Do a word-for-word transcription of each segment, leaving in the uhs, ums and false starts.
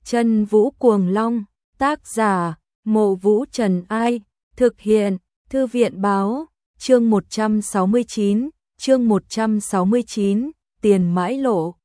Chân Vũ Cuồng Long, tác giả, Mộ Vũ Trần Ai, thực hiện, Thư viện Báo, chương một trăm sáu mươi chín, chương một trăm sáu mươi chín, tiền mãi lộ.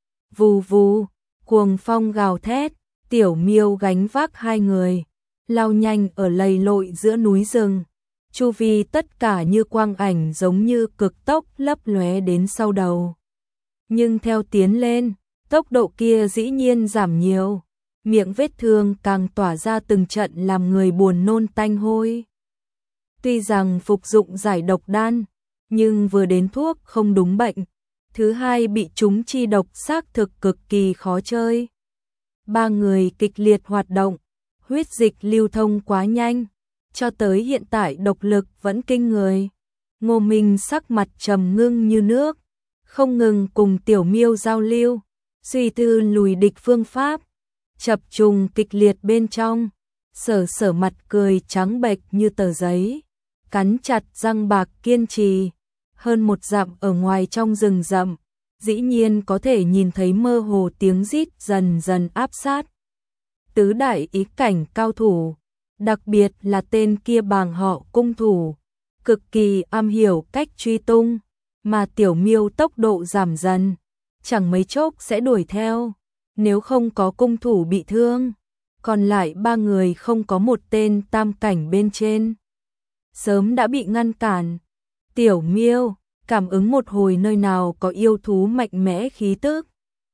Vù vù, cuồng phong gào thét, Tiểu Miêu gánh vác hai người, lao nhanh ở lầy lội giữa núi rừng. Chu vi tất cả như quang ảnh giống như cực tốc lấp lóe đến sau đầu. Nhưng theo tiến lên, tốc độ kia dĩ nhiên giảm nhiều, miệng vết thương càng tỏa ra từng trận làm người buồn nôn tanh hôi. Tuy rằng phục dụng giải độc đan, nhưng vừa đến thuốc không đúng bệnh, thứ hai bị trúng chi độc xác thực cực kỳ khó chơi. Ba người kịch liệt hoạt động, huyết dịch lưu thông quá nhanh, cho tới hiện tại độc lực vẫn kinh người. Ngô Minh sắc mặt trầm ngưng như nước, không ngừng cùng Tiểu Miêu giao lưu, suy tư lùi địch phương pháp. Chập trùng kịch liệt bên trong, Sở Sở mặt cười trắng bệch như tờ giấy, cắn chặt răng bạc kiên trì. Hơn một dặm ở ngoài trong rừng rậm, dĩ nhiên có thể nhìn thấy mơ hồ tiếng rít dần dần áp sát. Tứ đại ý cảnh cao thủ, đặc biệt là tên kia bàng họ cung thủ, cực kỳ am hiểu cách truy tung, mà Tiểu Miêu tốc độ giảm dần, chẳng mấy chốc sẽ đuổi theo. Nếu không có cung thủ bị thương, còn lại ba người không có một tên tam cảnh bên trên, sớm đã bị ngăn cản. Tiểu Miêu cảm ứng một hồi nơi nào có yêu thú mạnh mẽ khí tức,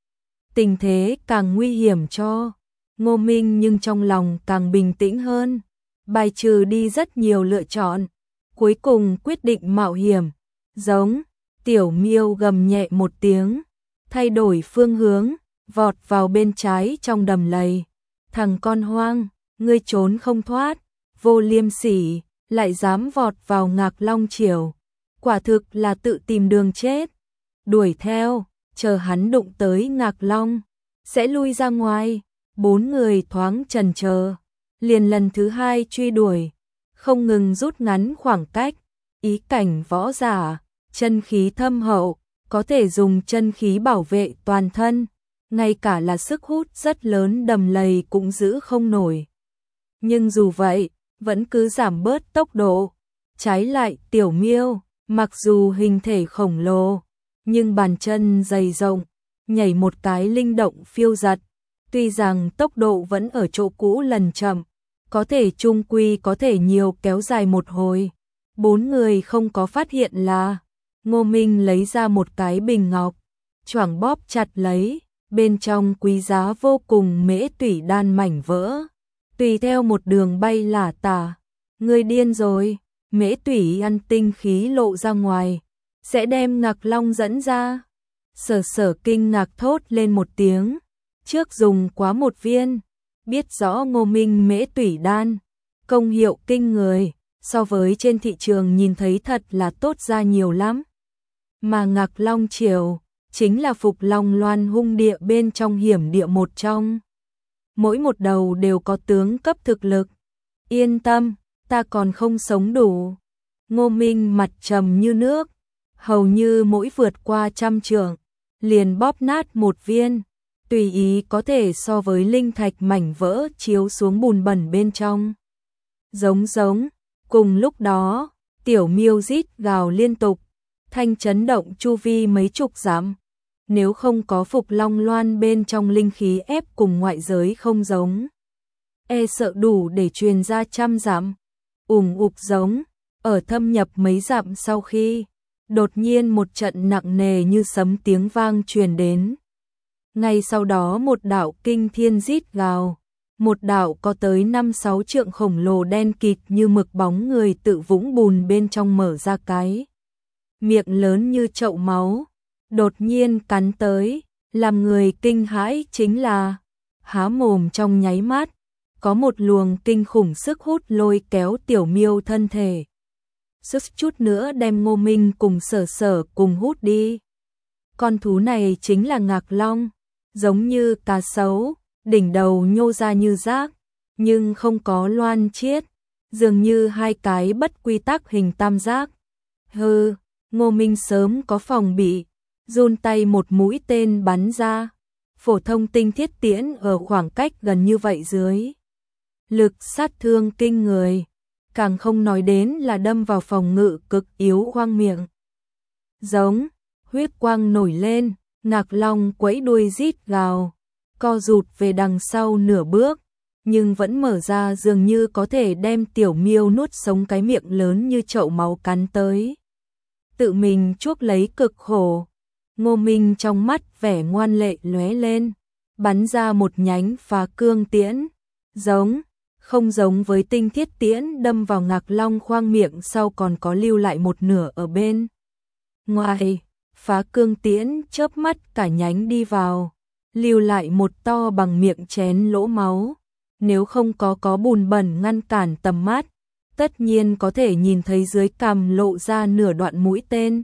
tình thế càng nguy hiểm cho Ngô Minh, nhưng trong lòng càng bình tĩnh hơn, bài trừ đi rất nhiều lựa chọn, cuối cùng quyết định mạo hiểm. Giống, Tiểu Miêu gầm nhẹ một tiếng, thay đổi phương hướng, vọt vào bên trái trong đầm lầy. Thằng con hoang, ngươi trốn không thoát, vô liêm sỉ, lại dám vọt vào Ngạc Long Triều, quả thực là tự tìm đường chết. Đuổi theo, chờ hắn đụng tới Ngạc Long, sẽ lui ra ngoài. Bốn người thoáng chần chờ, liền lần thứ hai truy đuổi, không ngừng rút ngắn khoảng cách. Ý cảnh võ giả, chân khí thâm hậu, có thể dùng chân khí bảo vệ toàn thân, ngay cả là sức hút rất lớn đầm lầy cũng giữ không nổi. Nhưng dù vậy, vẫn cứ giảm bớt tốc độ. Trái lại Tiểu Miêu, mặc dù hình thể khổng lồ, nhưng bàn chân dày rộng, nhảy một cái linh động phiêu giật. Tuy rằng tốc độ vẫn ở chỗ cũ lần chậm, có thể chung quy có thể nhiều kéo dài một hồi. Bốn người không có phát hiện là Ngô Minh lấy ra một cái bình ngọc, choàng bóp chặt lấy, bên trong quý giá vô cùng mễ tủy đan mảnh vỡ, tùy theo một đường bay lả tả. Ngươi điên rồi, mễ tủy ăn tinh khí lộ ra ngoài, sẽ đem Ngạc Long dẫn ra. Sở Sở kinh ngạc thốt lên một tiếng, trước dùng quá một viên, biết rõ Ngô Minh mễ tủy đan, công hiệu kinh người, so với trên thị trường nhìn thấy thật là tốt ra nhiều lắm. Mà Ngạc Long Triều chính là Phục Long Loan hung địa bên trong hiểm địa một trong. Mỗi một đầu đều có tướng cấp thực lực. Yên tâm, ta còn không sống đủ. Ngô Minh mặt trầm như nước, hầu như mỗi vượt qua trăm trượng, liền bóp nát một viên, tùy ý có thể so với linh thạch mảnh vỡ chiếu xuống bùn bẩn bên trong. Giống giống, cùng lúc đó, Tiểu Miêu rít gào liên tục, thanh chấn động chu vi mấy chục dặm. Nếu không có Phục Long Loan bên trong linh khí ép cùng ngoại giới không giống, e sợ đủ để truyền ra trăm dặm. Ủng ục giống, ở thâm nhập mấy dặm sau khi, đột nhiên một trận nặng nề như sấm tiếng vang truyền đến. Ngay sau đó một đạo kinh thiên rít gào, một đạo có tới năm sáu trượng khổng lồ đen kịt như mực bóng người tự vũng bùn bên trong mở ra cái miệng lớn như chậu máu, đột nhiên cắn tới. Làm người kinh hãi chính là há mồm trong nháy mắt, có một luồng kinh khủng sức hút lôi kéo Tiểu Miêu thân thể, sức chút nữa đem Ngô Minh cùng Sở Sở cùng hút đi. Con thú này chính là Ngạc Long, giống như cá sấu, đỉnh đầu nhô ra như rác, nhưng không có loan chiết, dường như hai cái bất quy tắc hình tam giác. Hừ, Ngô Minh sớm có phòng bị, run tay một mũi tên bắn ra, phổ thông tinh thiết tiễn ở khoảng cách gần như vậy dưới. Lực sát thương kinh người, càng không nói đến là đâm vào phòng ngự cực yếu khoang miệng. Giống, huyết quang nổi lên, Ngạc Long quẫy đuôi rít gào, co rụt về đằng sau nửa bước, nhưng vẫn mở ra dường như có thể đem Tiểu Miêu nuốt sống cái miệng lớn như chậu máu cắn tới. Tự mình chuốc lấy cực khổ, Ngô Minh trong mắt vẻ ngoan lệ lóe lên, bắn ra một nhánh phá cương tiễn, giống, không giống với tinh thiết tiễn đâm vào Ngạc Long khoang miệng sau còn có lưu lại một nửa ở bên ngoài, phá cương tiễn chớp mắt cả nhánh đi vào, lưu lại một to bằng miệng chén lỗ máu, nếu không có có bùn bẩn ngăn cản tầm mắt, tất nhiên có thể nhìn thấy dưới cằm lộ ra nửa đoạn mũi tên.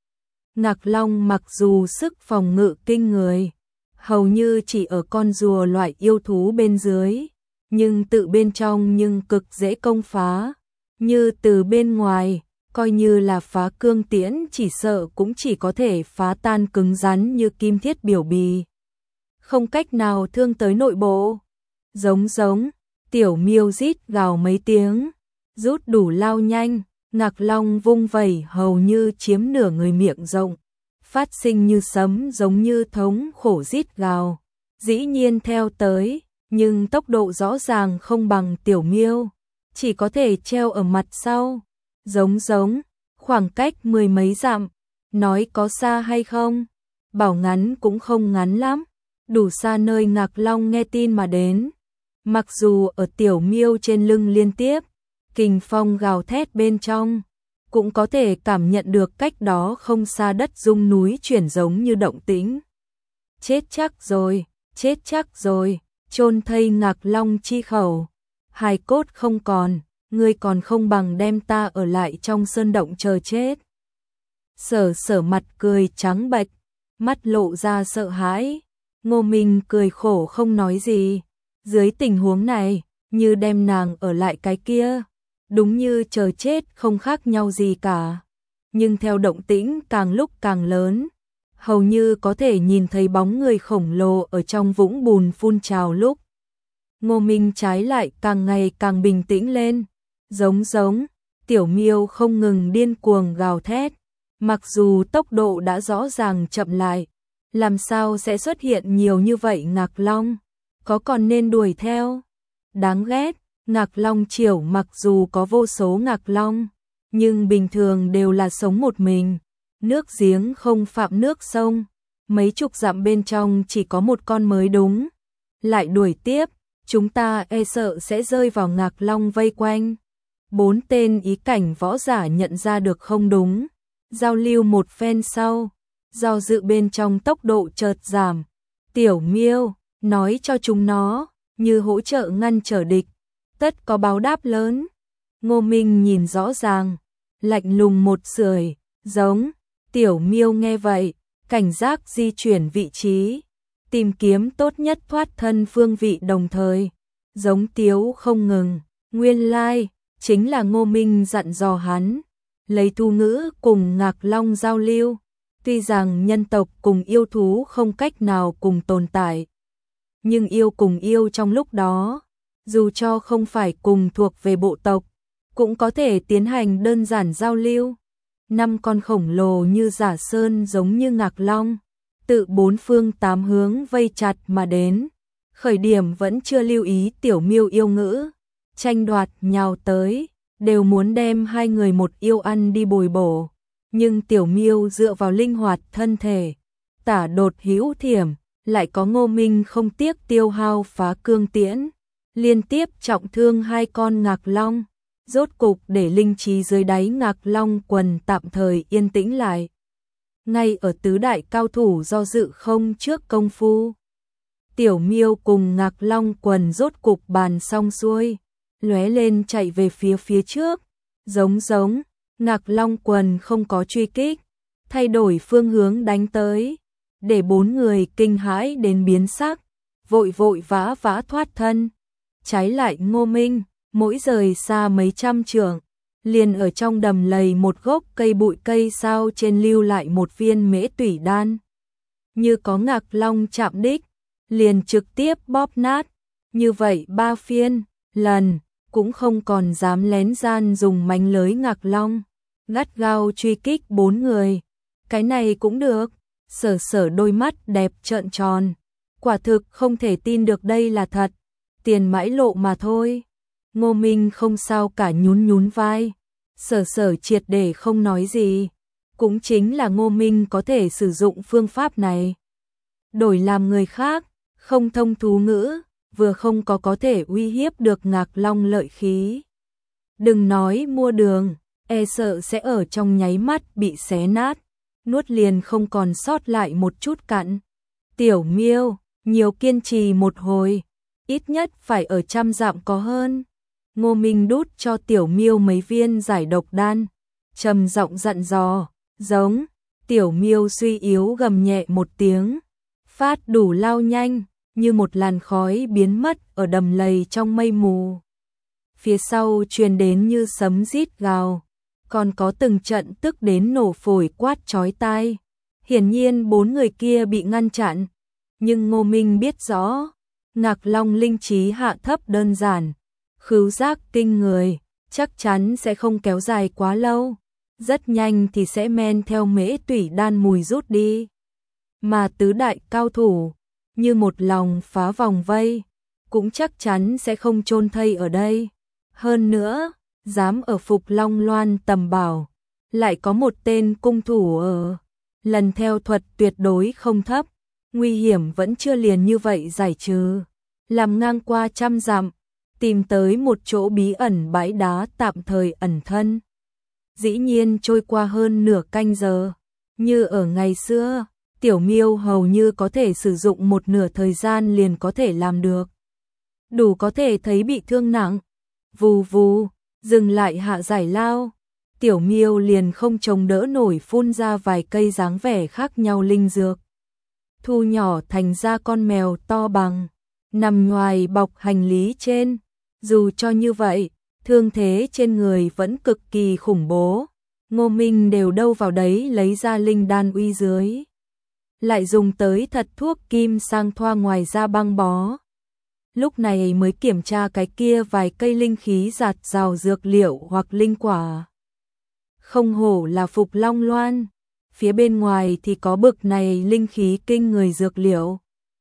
Ngạc Long mặc dù sức phòng ngự kinh người, hầu như chỉ ở con rùa loại yêu thú bên dưới, nhưng tự bên trong nhưng cực dễ công phá, như từ bên ngoài, coi như là phá cương tiễn chỉ sợ cũng chỉ có thể phá tan cứng rắn như kim thiết biểu bì. Không cách nào thương tới nội bộ. Giống giống, Tiểu Miêu rít gào mấy tiếng, rút đủ lao nhanh, Ngạc Long vung vẩy hầu như chiếm nửa người miệng rộng, phát sinh như sấm giống như thống khổ rít gào, dĩ nhiên theo tới, nhưng tốc độ rõ ràng không bằng Tiểu Miêu, chỉ có thể treo ở mặt sau. Giống giống, khoảng cách mười mấy dặm, nói có xa hay không? Bảo ngắn cũng không ngắn lắm, đủ xa nơi Ngạc Long nghe tin mà đến. Mặc dù ở Tiểu Miêu trên lưng liên tiếp, kình phong gào thét bên trong, cũng có thể cảm nhận được cách đó không xa đất rung núi chuyển giống như động tĩnh. Chết chắc rồi, chết chắc rồi, chôn thây Ngạc Long chi khẩu, hài cốt không còn, ngươi còn không bằng đem ta ở lại trong sơn động chờ chết. Sở Sở mặt cười trắng bệch, mắt lộ ra sợ hãi, Ngô Minh cười khổ không nói gì. Dưới tình huống này, như đem nàng ở lại cái kia, đúng như chờ chết không khác nhau gì cả. Nhưng theo động tĩnh càng lúc càng lớn, hầu như có thể nhìn thấy bóng người khổng lồ ở trong vũng bùn phun trào lúc. Ngô Minh trái lại càng ngày càng bình tĩnh lên, giống giống, Tiểu Miêu không ngừng điên cuồng gào thét, mặc dù tốc độ đã rõ ràng chậm lại, làm sao sẽ xuất hiện nhiều như vậy Ngạc Long? Có còn nên đuổi theo? Đáng ghét, Ngạc Long Triểu mặc dù có vô số Ngạc Long, nhưng bình thường đều là sống một mình, nước giếng không phạm nước sông, mấy chục dặm bên trong chỉ có một con mới đúng. Lại đuổi tiếp, chúng ta e sợ sẽ rơi vào Ngạc Long vây quanh. Bốn tên ý cảnh võ giả nhận ra được không đúng, giao lưu một phen sau, do dự bên trong tốc độ chợt giảm. Tiểu Miêu nói cho chúng nó, như hỗ trợ ngăn trở địch, tất có báo đáp lớn. Ngô Minh nhìn rõ ràng, lạnh lùng một sưởi, giống, Tiểu Miêu nghe vậy, cảnh giác di chuyển vị trí, tìm kiếm tốt nhất thoát thân phương vị đồng thời, giống tiếu không ngừng, nguyên lai, like, chính là Ngô Minh dặn dò hắn, lấy thu ngữ cùng Ngạc Long giao lưu, tuy rằng nhân tộc cùng yêu thú không cách nào cùng tồn tại. Nhưng yêu cùng yêu trong lúc đó, dù cho không phải cùng thuộc về bộ tộc, cũng có thể tiến hành đơn giản giao lưu. Năm con khổng lồ như Giả Sơn giống như Ngạc Long, tự bốn phương tám hướng vây chặt mà đến. Khởi điểm vẫn chưa lưu ý Tiểu Miêu yêu ngữ, tranh đoạt nhào tới, đều muốn đem hai người một yêu ăn đi bồi bổ. Nhưng Tiểu Miêu dựa vào linh hoạt thân thể, tả đột hữu thiểm, lại có Ngô Minh không tiếc tiêu hao phá cương tiễn, liên tiếp trọng thương hai con Ngạc Long, rốt cục để linh trí dưới đáy Ngạc Long quần tạm thời yên tĩnh lại. Ngay ở tứ đại cao thủ do dự không trước công phu, Tiểu Miêu cùng Ngạc Long quần rốt cục bàn xong xuôi, lóe lên chạy về phía phía trước, giống giống, Ngạc Long quần không có truy kích, thay đổi phương hướng đánh tới, để bốn người kinh hãi đến biến sắc, vội vội vã vã thoát thân. Trái lại Ngô Minh, mỗi rời xa mấy trăm trượng, liền ở trong đầm lầy một gốc cây bụi cây sao trên lưu lại một viên mễ tủy đan. Như có Ngạc Long chạm đích, liền trực tiếp bóp nát, như vậy ba phiên, lần, cũng không còn dám lén gian dùng mánh lưới Ngạc Long, gắt gao truy kích bốn người. Cái này cũng được, Sở Sở đôi mắt đẹp trợn tròn, quả thực không thể tin được đây là thật, tiền mãi lộ mà thôi. Ngô Minh không sao cả nhún nhún vai, Sở Sở triệt để không nói gì, cũng chính là Ngô Minh có thể sử dụng phương pháp này. Đổi làm người khác, không thông thú ngữ, vừa không có có thể uy hiếp được Ngạc Long lợi khí. Đừng nói mua đường, e sợ sẽ ở trong nháy mắt bị xé nát, nuốt liền không còn sót lại một chút cặn. Tiểu Miêu, nhiều kiên trì một hồi, ít nhất phải ở trăm dặm có hơn. Ngô Minh đút cho Tiểu Miêu mấy viên giải độc đan, trầm giọng dặn dò, giống. Tiểu Miêu suy yếu gầm nhẹ một tiếng, phát đủ lao nhanh, như một làn khói biến mất ở đầm lầy trong mây mù. Phía sau truyền đến như sấm rít gào, còn có từng trận tức đến nổ phổi quát chói tai. Hiển nhiên bốn người kia bị ngăn chặn, nhưng Ngô Minh biết rõ, Ngạc Long linh trí hạ thấp đơn giản, khứu giác kinh người, chắc chắn sẽ không kéo dài quá lâu, rất nhanh thì sẽ men theo mễ tủy đan mùi rút đi. Mà tứ đại cao thủ, như một lòng phá vòng vây, cũng chắc chắn sẽ không chôn thây ở đây. Hơn nữa, dám ở Phục Long Loan tầm bảo, lại có một tên cung thủ ở, lần theo thuật tuyệt đối không thấp, nguy hiểm vẫn chưa liền như vậy giải trừ. Làm ngang qua trăm dặm, tìm tới một chỗ bí ẩn bãi đá tạm thời ẩn thân. Dĩ nhiên trôi qua hơn nửa canh giờ, như ở ngày xưa, Tiểu Miêu hầu như có thể sử dụng một nửa thời gian liền có thể làm được. Đủ có thể thấy bị thương nặng, vù vù, dừng lại hạ giải lao, Tiểu Miêu liền không chống đỡ nổi phun ra vài cây dáng vẻ khác nhau linh dược. Thu nhỏ thành ra con mèo to bằng, nằm ngoài bọc hành lý trên, dù cho như vậy, thương thế trên người vẫn cực kỳ khủng bố. Ngô Minh đều đâu vào đấy lấy ra linh đan uy dưới, lại dùng tới thật thuốc kim sang thoa ngoài ra băng bó. Lúc này mới kiểm tra cái kia vài cây linh khí giạt rào dược liệu hoặc linh quả. Không hổ là Phục Long Loan, phía bên ngoài thì có bực này linh khí kinh người dược liệu.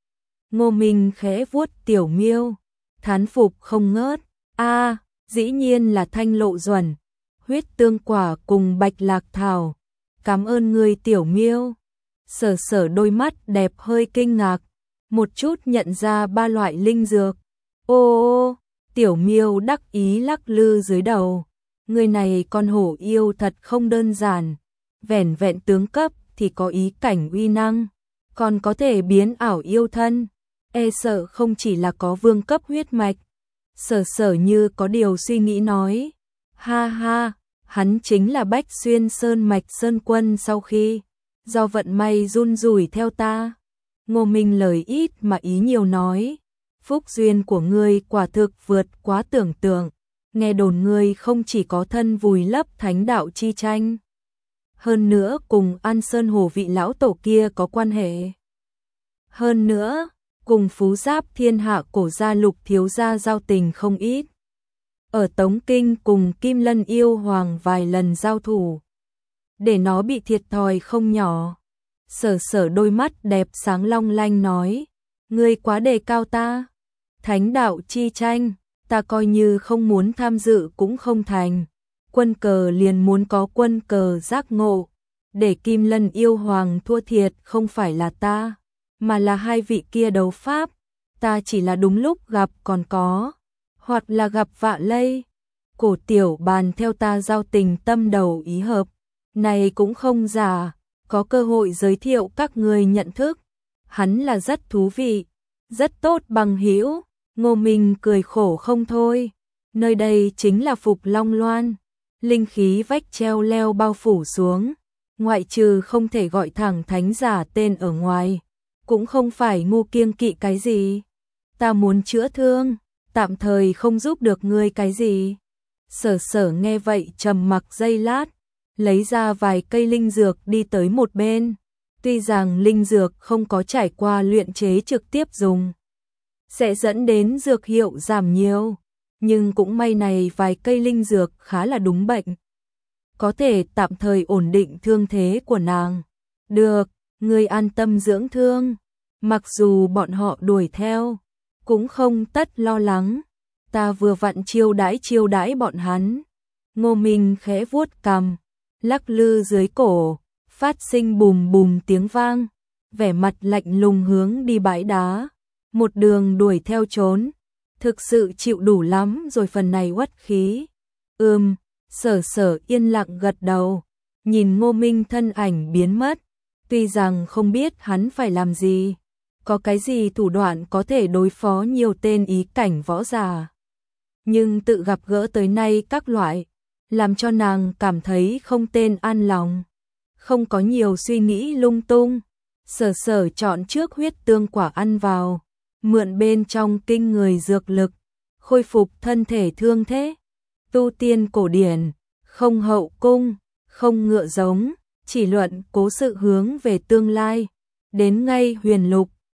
Ngô Minh khẽ vuốt Tiểu Miêu, thán phục không ngớt. A, à, dĩ nhiên là thanh lộ duẩn, huyết tương quả cùng bạch lạc thảo. Cảm ơn người Tiểu Miêu. Sở Sở đôi mắt đẹp hơi kinh ngạc, một chút nhận ra ba loại linh dược. Ô ô, Tiểu Miêu đắc ý lắc lư dưới đầu. Người này con hổ yêu thật không đơn giản, vẻn vẹn tướng cấp thì có ý cảnh uy năng, còn có thể biến ảo yêu thân, e sợ không chỉ là có vương cấp huyết mạch. Sở Sở như có điều suy nghĩ nói, ha ha, hắn chính là Bách Xuyên Sơn Mạch Sơn Quân sau khi do vận may run rủi theo ta. Ngô Minh lời ít mà ý nhiều nói, phúc duyên của ngươi quả thực vượt quá tưởng tượng, nghe đồn ngươi không chỉ có thân vùi lấp thánh đạo chi tranh, hơn nữa cùng An Sơn Hồ vị lão tổ kia có quan hệ. Hơn nữa, cùng Phú Giáp thiên hạ cổ gia Lục thiếu gia giao tình không ít. Ở Tống Kinh cùng Kim Lân yêu hoàng vài lần giao thủ, để nó bị thiệt thòi không nhỏ. Sở Sở đôi mắt đẹp sáng long lanh nói, ngươi quá đề cao ta. Thánh đạo chi tranh, ta coi như không muốn tham dự cũng không thành. Quân cờ liền muốn có quân cờ giác ngộ, để Kim Lân yêu hoàng thua thiệt không phải là ta, mà là hai vị kia đấu pháp. Ta chỉ là đúng lúc gặp còn có, hoặc là gặp vạ lây. Cổ tiểu bàn theo ta giao tình tâm đầu ý hợp, này cũng không giả, có cơ hội giới thiệu các người nhận thức. Hắn là rất thú vị, rất tốt bằng hữu. Ngô Minh cười khổ không thôi. Nơi đây chính là Phục Long Loan, linh khí vách treo leo bao phủ xuống, ngoại trừ không thể gọi thẳng thánh giả tên ở ngoài, cũng không phải ngu kiêng kỵ cái gì. Ta muốn chữa thương, tạm thời không giúp được ngươi cái gì. Sở Sở nghe vậy trầm mặc giây lát, lấy ra vài cây linh dược đi tới một bên. Tuy rằng linh dược không có trải qua luyện chế trực tiếp dùng, sẽ dẫn đến dược hiệu giảm nhiều, nhưng cũng may này vài cây linh dược khá là đúng bệnh, có thể tạm thời ổn định thương thế của nàng. Được, ngươi an tâm dưỡng thương, mặc dù bọn họ đuổi theo, cũng không tất lo lắng, ta vừa vặn chiêu đãi chiêu đãi bọn hắn. Ngô Minh khẽ vuốt cằm, lắc lư dưới cổ, phát sinh bùm bùm tiếng vang, vẻ mặt lạnh lùng hướng đi bãi đá, một đường đuổi theo trốn, thực sự chịu đủ lắm rồi phần này uất khí. Ừm, Sở Sở yên lặng gật đầu, nhìn Ngô Minh thân ảnh biến mất, tuy rằng không biết hắn phải làm gì, có cái gì thủ đoạn có thể đối phó nhiều tên ý cảnh võ giả, nhưng tự gặp gỡ tới nay các loại, làm cho nàng cảm thấy không tên an lòng, không có nhiều suy nghĩ lung tung. Sở Sở chọn trước huyết tương quả ăn vào, mượn bên trong kinh người dược lực, khôi phục thân thể thương thế. Tu tiên cổ điển, không hậu cung, không ngựa giống, chỉ luận cố sự hướng về tương lai, đến ngay huyền lục,